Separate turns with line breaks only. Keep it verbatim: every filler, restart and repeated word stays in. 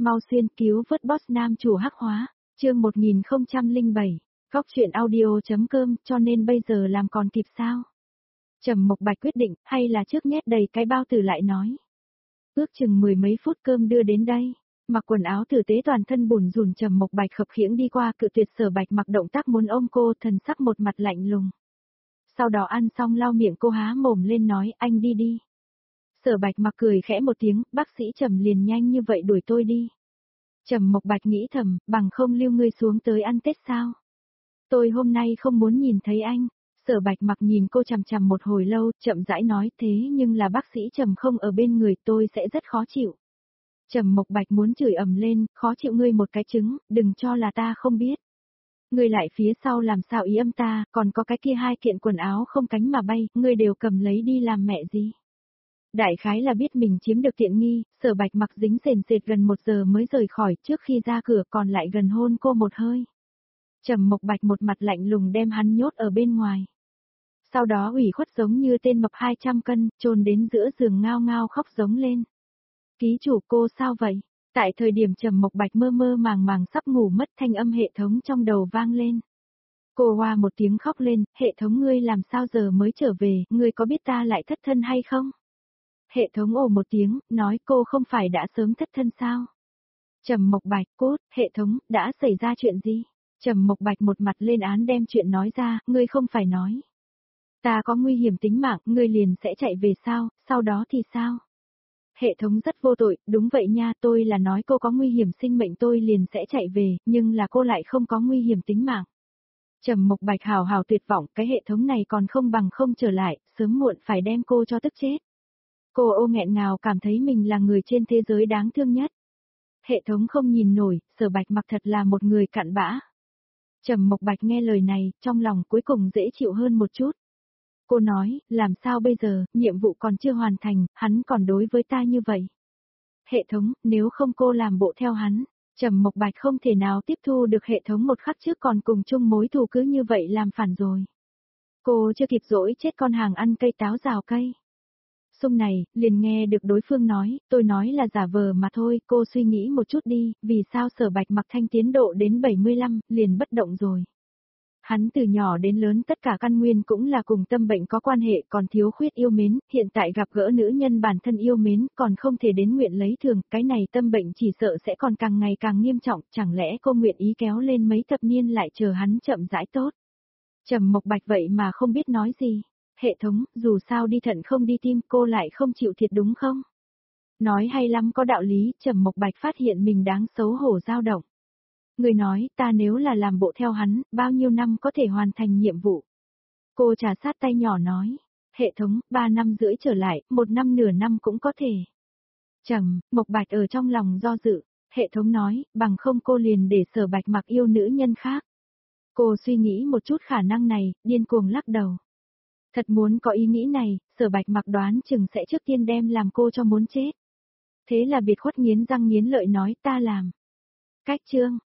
Mau xuyên cứu vớt boss nam chủ hắc hóa, chương một nghìn không trăm lẻ bảy, góc chuyện audio.com, cho nên bây giờ làm còn kịp sao? Trầm Mộc Bạch quyết định, hay là trước nhét đầy cái bao tử lại nói. Ước chừng mười mấy phút cơm đưa đến đây, mặc quần áo tử tế toàn thân bùn rùn Trầm Mộc Bạch khập khiễng đi qua cự tuyệt Sở Bạch mặc động tác muốn ôm cô, thần sắc một mặt lạnh lùng. Sau đó ăn xong lau miệng cô há mồm lên nói, anh đi đi. Sở Bạch mặc cười khẽ một tiếng, bác sĩ Trầm liền nhanh như vậy đuổi tôi đi. Trầm Mộc Bạch nghĩ thầm, bằng không lưu ngươi xuống tới ăn Tết sao? Tôi hôm nay không muốn nhìn thấy anh. Sở Bạch mặc nhìn cô chằm chằm một hồi lâu, chậm rãi nói, thế nhưng là bác sĩ Trầm không ở bên người, tôi sẽ rất khó chịu. Trầm Mộc Bạch muốn chửi ầm lên, khó chịu ngươi một cái trứng, đừng cho là ta không biết. Ngươi lại phía sau làm sao ý âm ta, còn có cái kia hai kiện quần áo không cánh mà bay, ngươi đều cầm lấy đi làm mẹ gì? Đại khái là biết mình chiếm được tiện nghi, Sở Bạch mặc dính sền sệt gần một giờ mới rời khỏi, trước khi ra cửa còn lại gần hôn cô một hơi. Trầm Mộc Bạch một mặt lạnh lùng đem hắn nhốt ở bên ngoài. Sau đó ủy khuất giống như tên mập hai trăm cân, chôn đến giữa giường ngao ngao khóc giống lên. Ký chủ cô sao vậy? Tại thời điểm Trầm Mộc Bạch mơ mơ màng màng sắp ngủ mất, thanh âm hệ thống trong đầu vang lên. Cô hoa một tiếng khóc lên, hệ thống ngươi làm sao giờ mới trở về, ngươi có biết ta lại thất thân hay không? Hệ thống ồ một tiếng, nói cô không phải đã sớm thất thân sao? Trầm Mộc Bạch, cốt, hệ thống, đã xảy ra chuyện gì? Trầm Mộc Bạch một mặt lên án đem chuyện nói ra, ngươi không phải nói. Ta có nguy hiểm tính mạng, ngươi liền sẽ chạy về sao, sau đó thì sao? Hệ thống rất vô tội, đúng vậy nha, tôi là nói cô có nguy hiểm sinh mệnh tôi liền sẽ chạy về, nhưng là cô lại không có nguy hiểm tính mạng. Trầm Mộc Bạch hào hào tuyệt vọng, cái hệ thống này còn không bằng không trở lại, sớm muộn phải đem cô cho tức chết. Cô ô nghẹn ngào cảm thấy mình là người trên thế giới đáng thương nhất. Hệ thống không nhìn nổi, Sở Bạch mặc thật là một người cặn bã. Trầm Mộc Bạch nghe lời này, trong lòng cuối cùng dễ chịu hơn một chút. Cô nói, làm sao bây giờ, nhiệm vụ còn chưa hoàn thành, hắn còn đối với ta như vậy. Hệ thống, nếu không cô làm bộ theo hắn, Trầm Mộc Bạch không thể nào tiếp thu được hệ thống một khắc trước còn cùng chung mối thù cứ như vậy làm phản rồi. Cô chưa kịp dỗi chết con hàng ăn cây táo rào cây. Xung này, liền nghe được đối phương nói, tôi nói là giả vờ mà thôi, cô suy nghĩ một chút đi, vì sao Sở Bạch mặc thanh tiến độ đến bảy mươi lăm, liền bất động rồi. Hắn từ nhỏ đến lớn tất cả căn nguyên cũng là cùng tâm bệnh có quan hệ, còn thiếu khuyết yêu mến, hiện tại gặp gỡ nữ nhân bản thân yêu mến, còn không thể đến nguyện lấy thường, cái này tâm bệnh chỉ sợ sẽ còn càng ngày càng nghiêm trọng, chẳng lẽ cô nguyện ý kéo lên mấy thập niên lại chờ hắn chậm rãi tốt. Trầm Mộc Bạch vậy mà không biết nói gì. Hệ thống, dù sao đi thận không đi tim, cô lại không chịu thiệt đúng không? Nói hay lắm có đạo lý, Trầm Mộc Bạch phát hiện mình đáng xấu hổ dao động. Người nói, ta nếu là làm bộ theo hắn, bao nhiêu năm có thể hoàn thành nhiệm vụ? Cô trà sát tay nhỏ nói, hệ thống, ba năm rưỡi trở lại, một năm nửa năm cũng có thể. Trầm Mộc Bạch ở trong lòng do dự, hệ thống nói, bằng không cô liền để Sở Bạch mặc yêu nữ nhân khác. Cô suy nghĩ một chút khả năng này, điên cuồng lắc đầu. Thật muốn có ý nghĩ này, Sở Bạch mặc đoán chừng sẽ trước tiên đem làm cô cho muốn chết. Thế là biệt khuất nghiến răng nghiến lợi nói ta làm. Cách chương.